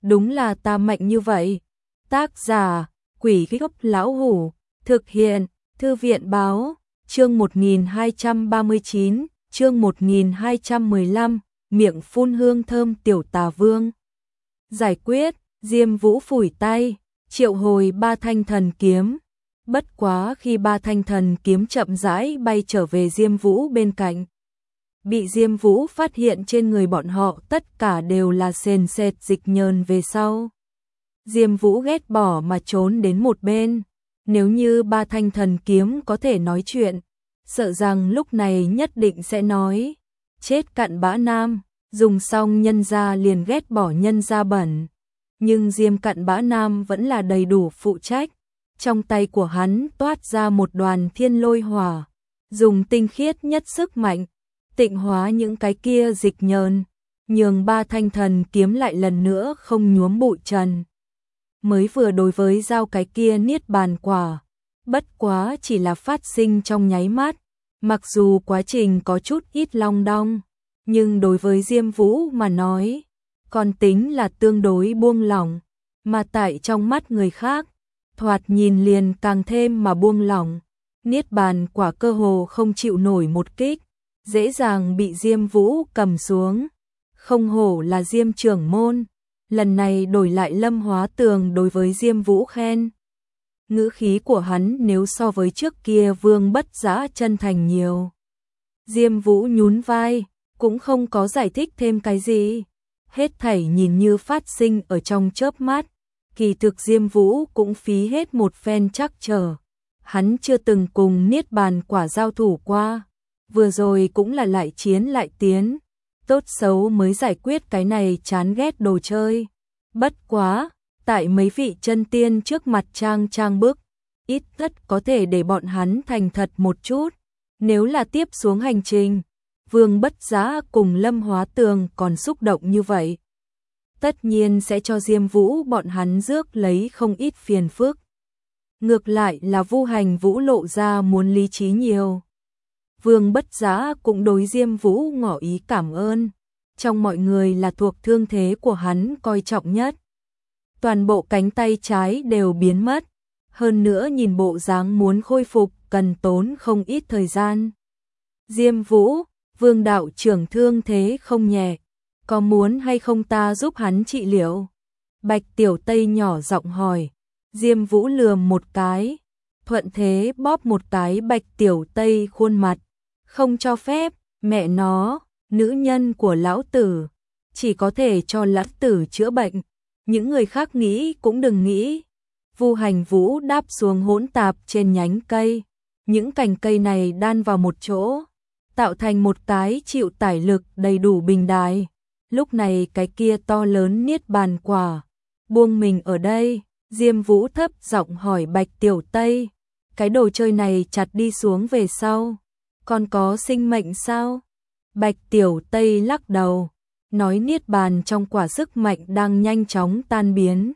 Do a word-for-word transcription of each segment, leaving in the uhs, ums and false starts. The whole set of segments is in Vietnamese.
đúng là ta mạnh như vậy. Tác giả, Quỷ Gốc Lão Hủ, thực hiện, Thư viện báo, chương một nghìn hai trăm ba mươi chín, chương một nghìn hai trăm mười lăm, miệng phun hương thơm tiểu tà vương. Giải quyết, Diêm Vũ phủi tay, triệu hồi ba thanh thần kiếm. Bất quá khi ba thanh thần kiếm chậm rãi bay trở về Diêm Vũ bên cạnh, bị Diêm Vũ phát hiện trên người bọn họ tất cả đều là sền sệt dịch nhờn về sau. Diêm Vũ ghét bỏ mà trốn đến một bên. Nếu như ba thanh thần kiếm có thể nói chuyện, sợ rằng lúc này nhất định sẽ nói, chết cặn bã nam, dùng xong nhân gia liền ghét bỏ nhân gia bẩn. Nhưng Diêm cặn bã nam vẫn là đầy đủ phụ trách. Trong tay của hắn toát ra một đoàn thiên lôi hỏa, dùng tinh khiết nhất sức mạnh, tịnh hóa những cái kia dịch nhờn, nhường ba thanh thần kiếm lại lần nữa không nhuốm bụi trần. Mới vừa đối với giao cái kia niết bàn quả, bất quá chỉ là phát sinh trong nháy mắt, mặc dù quá trình có chút ít long đong, nhưng đối với Diêm Vũ mà nói, còn tính là tương đối buông lỏng, mà tại trong mắt người khác, thoạt nhìn liền càng thêm mà buông lỏng. Niết bàn quả cơ hồ không chịu nổi một kích, dễ dàng bị Diêm Vũ cầm xuống. Không hổ là Diêm trưởng môn, lần này đổi lại Lâm Hóa Tường đối với Diêm Vũ khen. Ngữ khí của hắn nếu so với trước kia Vương Bất Dã chân thành nhiều. Diêm Vũ nhún vai, cũng không có giải thích thêm cái gì. Hết thảy nhìn như phát sinh ở trong chớp mắt, kỳ thực Diêm Vũ cũng phí hết một phen trắc trở. Hắn chưa từng cùng niết bàn quả giao thủ qua, vừa rồi cũng là lại chiến lại tiến, tốt xấu mới giải quyết cái này chán ghét đồ chơi. Bất quá, tại mấy vị chân tiên trước mặt trang trang bức, ít tất có thể để bọn hắn thành thật một chút. Nếu là tiếp xuống hành trình, Vương Bất Dã cùng Lâm Hóa Tường còn xúc động như vậy, tất nhiên sẽ cho Diêm Vũ bọn hắn rước lấy không ít phiền phức. Ngược lại là Vu Hành Vũ lộ ra muốn lý trí nhiều. Vương Bất Dã cũng đối Diêm Vũ ngỏ ý cảm ơn, trong mọi người là thuộc thương thế của hắn coi trọng nhất. Toàn bộ cánh tay trái đều biến mất, hơn nữa nhìn bộ dáng muốn khôi phục cần tốn không ít thời gian. Diêm Vũ, Vương đạo trưởng thương thế không nhẹ, có muốn hay không ta giúp hắn trị liệu? Bạch Tiểu Tây nhỏ giọng hỏi. Diêm Vũ lườm một cái, thuận thế bóp một cái Bạch Tiểu Tây khuôn mặt, không cho phép, mẹ nó, nữ nhân của lão tử, chỉ có thể cho lão tử chữa bệnh, những người khác nghĩ cũng đừng nghĩ. Vu Hành Vũ đáp xuống hỗn tạp trên nhánh cây, những cành cây này đan vào một chỗ, tạo thành một cái chịu tải lực đầy đủ bình đài. Lúc này cái kia to lớn niết bàn quả, buông mình ở đây. Diêm Vũ thấp giọng hỏi Bạch Tiểu Tây, cái đồ chơi này chặt đi xuống về sau, còn có sinh mệnh sao? Bạch Tiểu Tây lắc đầu, nói niết bàn trong quả sức mạnh đang nhanh chóng tan biến.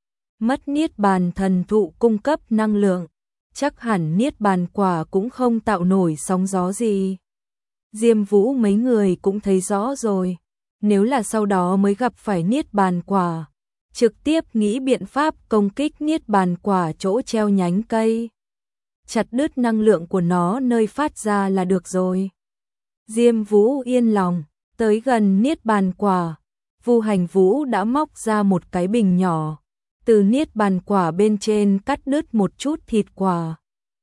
Mất niết bàn thần thụ cung cấp năng lượng, chắc hẳn niết bàn quả cũng không tạo nổi sóng gió gì. Diêm Vũ mấy người cũng thấy rõ rồi, nếu là sau đó mới gặp phải niết bàn quả, trực tiếp nghĩ biện pháp công kích niết bàn quả chỗ treo nhánh cây, chặt đứt năng lượng của nó nơi phát ra là được rồi. Diêm Vũ yên lòng, tới gần niết bàn quả, Vu Hành Vũ đã móc ra một cái bình nhỏ, từ niết bàn quả bên trên cắt đứt một chút thịt quả,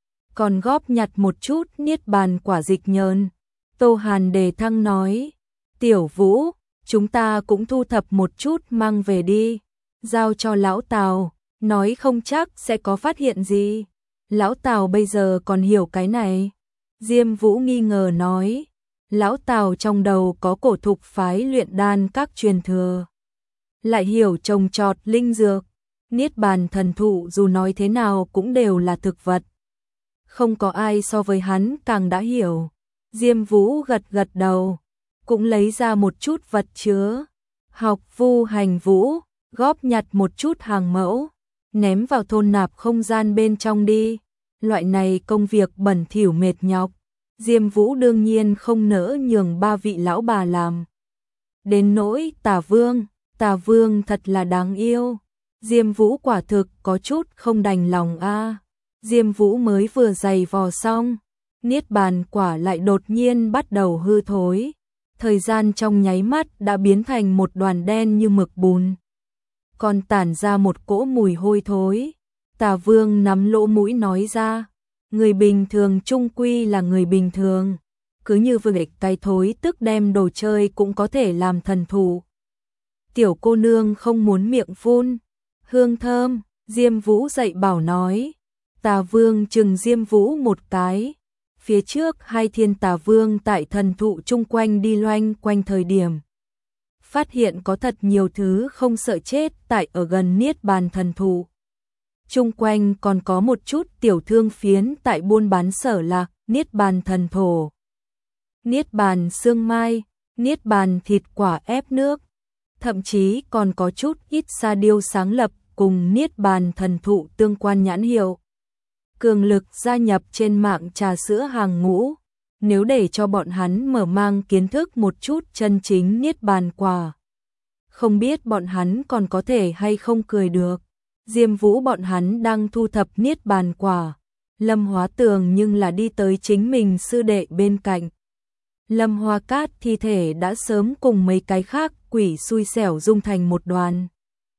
còn góp nhặt một chút niết bàn quả dịch nhờn. Tô Hàn Đề Thăng nói, Tiểu Vũ, chúng ta cũng thu thập một chút mang về đi, giao cho lão Tào, nói không chắc sẽ có phát hiện gì. Lão Tào bây giờ còn hiểu cái này. Diêm Vũ nghi ngờ nói, lão Tào trong đầu có cổ thục phái luyện đan các truyền thừa, lại hiểu trồng trọt linh dược, niết bàn thần thụ dù nói thế nào cũng đều là thực vật. Không có ai so với hắn càng đã hiểu. Diêm Vũ gật gật đầu, cũng lấy ra một chút vật chứa, học Vu Hành Vũ, góp nhặt một chút hàng mẫu, ném vào thôn nạp không gian bên trong đi. Loại này công việc bẩn thỉu mệt nhọc, Diêm Vũ đương nhiên không nỡ nhường ba vị lão bà làm. Đến nỗi Tà Vương, Tà Vương thật là đáng yêu. Diêm Vũ quả thực có chút không đành lòng a. À. Diêm Vũ mới vừa giày vò xong, niết bàn quả lại đột nhiên bắt đầu hư thối. Thời gian trong nháy mắt đã biến thành một đoàn đen như mực bùn, còn tản ra một cỗ mùi hôi thối. Tà Vương nắm lỗ mũi nói ra, người bình thường chung quy là người bình thường, cứ như vừa cái thối tức đem đồ chơi cũng có thể làm thần thụ. Tiểu cô nương không muốn miệng phun, hương thơm, Diêm Vũ dạy bảo nói. Tà Vương chừng Diêm Vũ một cái. Phía trước hai thiên tà vương tại thần thụ chung quanh đi loanh quanh thời điểm, phát hiện có thật nhiều thứ không sợ chết tại ở gần niết bàn thần thụ. Chung quanh còn có một chút tiểu thương phiến tại buôn bán sở lạc, niết bàn thần thổ, niết bàn xương mai, niết bàn thịt quả ép nước, thậm chí còn có chút ít sa điêu sáng lập cùng niết bàn thần thụ tương quan nhãn hiệu. Cường lực gia nhập trên mạng trà sữa hàng ngũ, nếu để cho bọn hắn mở mang kiến thức một chút chân chính niết bàn quả, không biết bọn hắn còn có thể hay không cười được. Diêm Vũ bọn hắn đang thu thập niết bàn quả, Lâm Hóa Tường nhưng là đi tới chính mình sư đệ bên cạnh. Lâm Hoa Cát thi thể đã sớm cùng mấy cái khác quỷ xui xẻo dung thành một đoàn.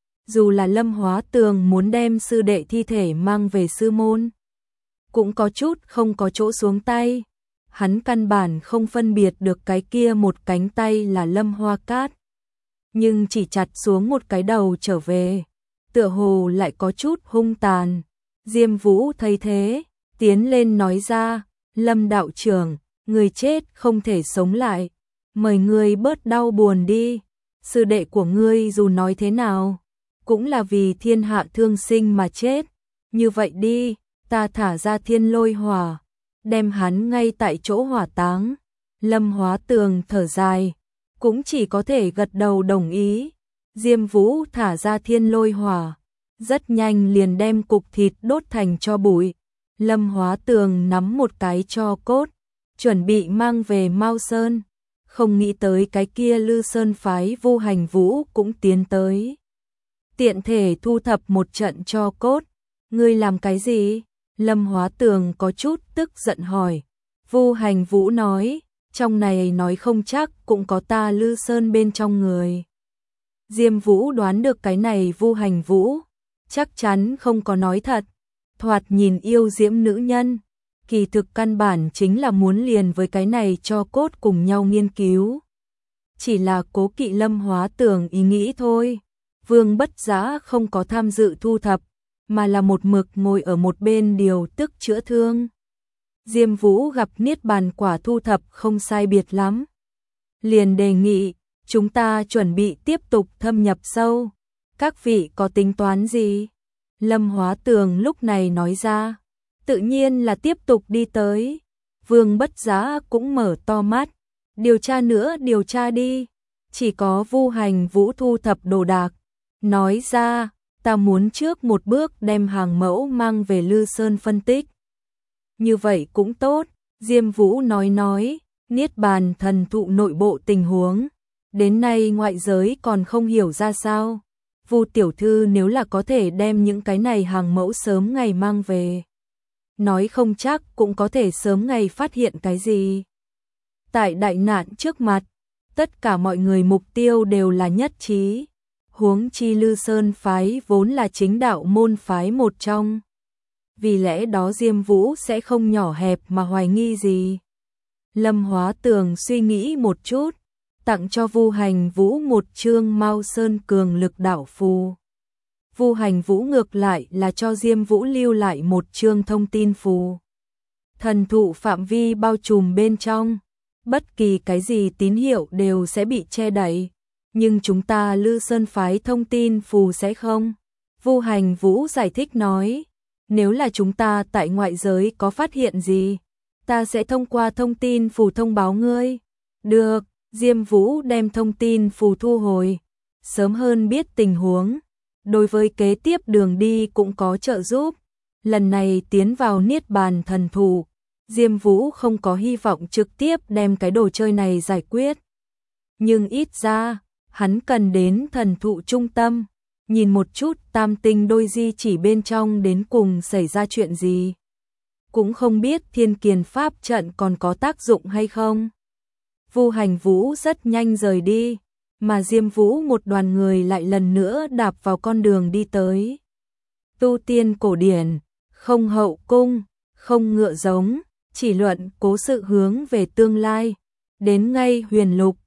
Dù là Lâm Hóa Tường muốn đem sư đệ thi thể mang về sư môn, cũng có chút không có chỗ xuống tay. Hắn căn bản không phân biệt được cái kia một cánh tay là Lâm Hoa Cát, nhưng chỉ chặt xuống một cái đầu trở về, tựa hồ lại có chút hung tàn. Diêm Vũ thấy thế, tiến lên nói ra, Lâm đạo trưởng, người chết không thể sống lại, mời ngươi bớt đau buồn đi, sư đệ của ngươi dù nói thế nào, cũng là vì thiên hạ thương sinh mà chết, như vậy đi, ta thả ra thiên lôi hỏa, đem hắn ngay tại chỗ hỏa táng. Lâm Hóa Tường thở dài, cũng chỉ có thể gật đầu đồng ý. Diêm Vũ thả ra thiên lôi hỏa, rất nhanh liền đem cục thịt đốt thành tro bụi. Lâm Hóa Tường nắm một cái tro cốt, chuẩn bị mang về Mao Sơn, không nghĩ tới cái kia Lư Sơn phái Vu Hành Vũ cũng tiến tới, tiện thể thu thập một trận tro cốt. Ngươi làm cái gì? Lâm Hóa Tường có chút tức giận hỏi. Vu Hành Vũ nói, trong này nói không chắc cũng có ta Lư Sơn bên trong người. Diêm Vũ đoán được cái này Vu Hành Vũ chắc chắn không có nói thật, thoạt nhìn yêu diễm nữ nhân, kỳ thực căn bản chính là muốn liền với cái này cho cốt cùng nhau nghiên cứu. Chỉ là cố kỵ Lâm Hóa Tường ý nghĩ thôi. Vương Bất Giá không có tham dự thu thập, mà là một mực ngồi ở một bên điều tức chữa thương. Diêm Vũ gặp niết bàn quả thu thập không sai biệt lắm, liền đề nghị, chúng ta chuẩn bị tiếp tục thâm nhập sâu, các vị có tính toán gì? Lâm Hóa Tường lúc này nói ra, tự nhiên là tiếp tục đi tới. Vương Bất Giá cũng mở to mắt, điều tra nữa điều tra đi. Chỉ có Vu Hành Vũ thu thập đồ đạc, nói ra, ta muốn trước một bước đem hàng mẫu mang về Lư Sơn phân tích. Như vậy cũng tốt, Diêm Vũ nói nói, niết bàn thần thụ nội bộ tình huống, đến nay ngoại giới còn không hiểu ra sao. Vu tiểu thư nếu là có thể đem những cái này hàng mẫu sớm ngày mang về, nói không chắc cũng có thể sớm ngày phát hiện cái gì. Tại đại nạn trước mặt, tất cả mọi người mục tiêu đều là nhất trí. Huống chi Lư Sơn phái vốn là chính đạo môn phái một trong, vì lẽ đó Diêm Vũ sẽ không nhỏ hẹp mà hoài nghi gì. Lâm Hóa Tường suy nghĩ một chút, tặng cho Vu Hành Vũ một chương Mao Sơn cường lực đạo phù. Vu Hành Vũ ngược lại là cho Diêm Vũ lưu lại một chương thông tin phù. Thần thụ phạm vi bao trùm bên trong, bất kỳ cái gì tín hiệu đều sẽ bị che đậy, nhưng chúng ta Lư Sơn phái thông tin phù sẽ không. Vu Hành Vũ giải thích nói, nếu là chúng ta tại ngoại giới có phát hiện gì, ta sẽ thông qua thông tin phù thông báo ngươi. Được, Diêm Vũ đem thông tin phù thu hồi, sớm hơn biết tình huống, đối với kế tiếp đường đi cũng có trợ giúp. Lần này tiến vào niết bàn thần thụ, Diêm Vũ không có hy vọng trực tiếp đem cái đồ chơi này giải quyết, nhưng ít ra hắn cần đến thần thụ trung tâm, nhìn một chút tam tinh đôi di chỉ bên trong đến cùng xảy ra chuyện gì. Cũng không biết thiên kiền pháp trận còn có tác dụng hay không. Vu Hành Vũ rất nhanh rời đi, mà Diêm Vũ một đoàn người lại lần nữa đạp vào con đường đi tới. Tu tiên cổ điển, không hậu cung, không ngựa giống, chỉ luận cố sự hướng về tương lai. Đến ngay Huyền Lục,